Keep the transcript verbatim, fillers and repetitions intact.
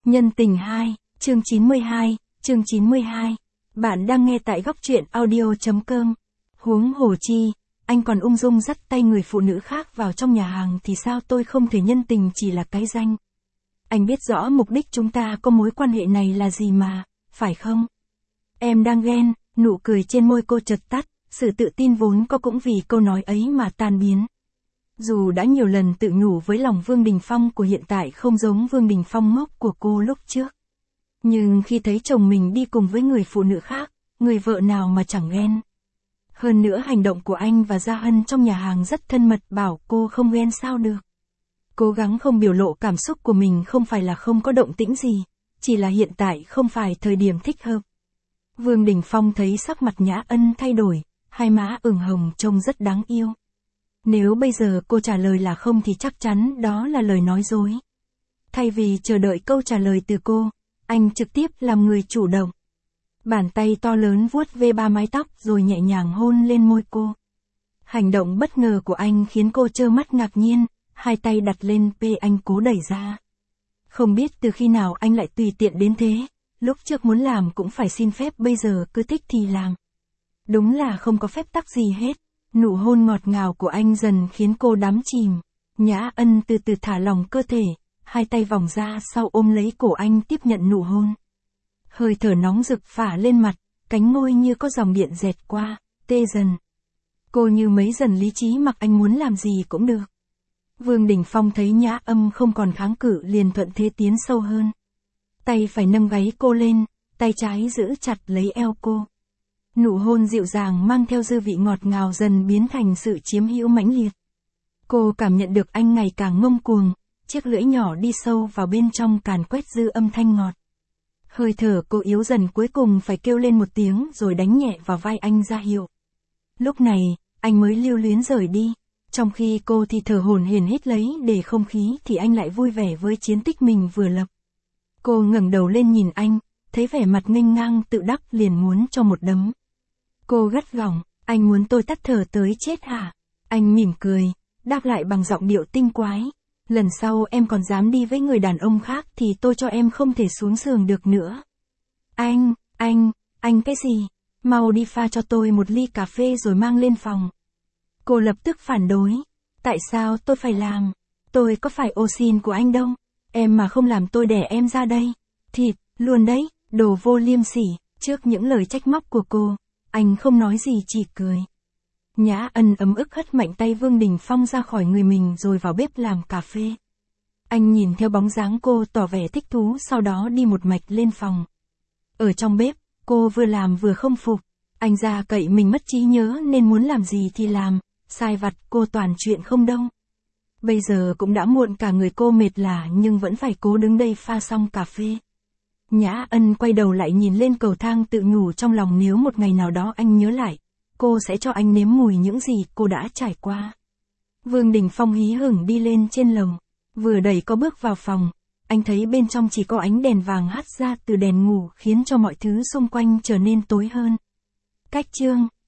Nhân tình hai, chương chín mươi hai, chương chín mươi hai. Bạn đang nghe tại góc truyện audio chấm com. Huống hồ chi, anh còn ung dung dắt tay người phụ nữ khác vào trong nhà hàng thì sao tôi không thể nhân tình chỉ là cái danh. Anh biết rõ mục đích chúng ta có mối quan hệ này là gì mà, phải không? Em đang ghen, nụ cười trên môi cô chợt tắt, sự tự tin vốn có cũng vì câu nói ấy mà tan biến. Dù đã nhiều lần tự nhủ với lòng Vương Đình Phong của hiện tại không giống Vương Đình Phong ngốc của cô lúc trước. Nhưng khi thấy chồng mình đi cùng với người phụ nữ khác, người vợ nào mà chẳng ghen. Hơn nữa hành động của anh và Gia Hân trong nhà hàng rất thân mật, bảo cô không ghen sao được. Cố gắng không biểu lộ cảm xúc của mình không phải là không có động tĩnh gì, chỉ là hiện tại không phải thời điểm thích hợp. Vương Đình Phong thấy sắc mặt Nhã Ân thay đổi, hai má ửng hồng trông rất đáng yêu. Nếu bây giờ cô trả lời là không thì chắc chắn đó là lời nói dối. Thay vì chờ đợi câu trả lời từ cô, anh trực tiếp làm người chủ động. Bàn tay to lớn vuốt ve ba mái tóc rồi nhẹ nhàng hôn lên môi cô. Hành động bất ngờ của anh khiến cô trơ mắt ngạc nhiên, hai tay đặt lên pe anh cố đẩy ra. Không biết từ khi nào anh lại tùy tiện đến thế, lúc trước muốn làm cũng phải xin phép, bây giờ cứ thích thì làm. Đúng là không có phép tắc gì hết. Nụ hôn ngọt ngào của anh dần khiến cô đắm chìm. Nhã Ân từ từ thả lỏng cơ thể, hai tay vòng ra sau ôm lấy cổ anh tiếp nhận nụ hôn. Hơi thở nóng rực phả lên mặt, cánh môi như có dòng điện dẹt qua, tê dần. Cô như mấy dần lý trí, mặc anh muốn làm gì cũng được. Vương Đình Phong thấy Nhã Âm không còn kháng cự liền thuận thế tiến sâu hơn. Tay phải nâng gáy cô lên, tay trái giữ chặt lấy eo cô. Nụ hôn dịu dàng mang theo dư vị ngọt ngào dần biến thành sự chiếm hữu mãnh liệt. Cô cảm nhận được anh ngày càng ngông cuồng, chiếc lưỡi nhỏ đi sâu vào bên trong càn quét dư âm thanh ngọt. Hơi thở cô yếu dần, cuối cùng phải kêu lên một tiếng rồi đánh nhẹ vào vai anh ra hiệu. Lúc này, anh mới lưu luyến rời đi, trong khi cô thì thở hổn hển hít lấy để không khí thì anh lại vui vẻ với chiến tích mình vừa lập. Cô ngẩng đầu lên nhìn anh, thấy vẻ mặt nghênh ngang tự đắc liền muốn cho một đấm. Cô gắt gỏng, anh muốn tôi tắt thở tới chết hả? Anh mỉm cười, đáp lại bằng giọng điệu tinh quái. Lần sau em còn dám đi với người đàn ông khác thì tôi cho em không thể xuống giường được nữa. Anh, anh, anh cái gì? Mau đi pha cho tôi một ly cà phê rồi mang lên phòng. Cô lập tức phản đối. Tại sao tôi phải làm? Tôi có phải ô xin của anh đâu. Em mà không làm tôi đẻ em ra đây. Thịt, luôn đấy, đồ vô liêm sỉ. Trước những lời trách móc của cô, anh không nói gì chỉ cười. Nhã Ân ấm ức hất mạnh tay Vương Đình Phong ra khỏi người mình rồi vào bếp làm cà phê. Anh nhìn theo bóng dáng cô tỏ vẻ thích thú, sau đó đi một mạch lên phòng. Ở trong bếp, cô vừa làm vừa không phục. Anh ra cậy mình mất trí nhớ nên muốn làm gì thì làm, sai vặt cô toàn chuyện không đâu. Bây giờ cũng đã muộn, cả người cô mệt lả nhưng vẫn phải cố đứng đây pha xong cà phê. Nhã Ân quay đầu lại nhìn lên cầu thang tự nhủ trong lòng, nếu một ngày nào đó anh nhớ lại, cô sẽ cho anh nếm mùi những gì cô đã trải qua. Vương Đình Phong hí hửng đi lên trên lầu, vừa đẩy có bước vào phòng, anh thấy bên trong chỉ có ánh đèn vàng hắt ra từ đèn ngủ khiến cho mọi thứ xung quanh trở nên tối hơn. Cách chương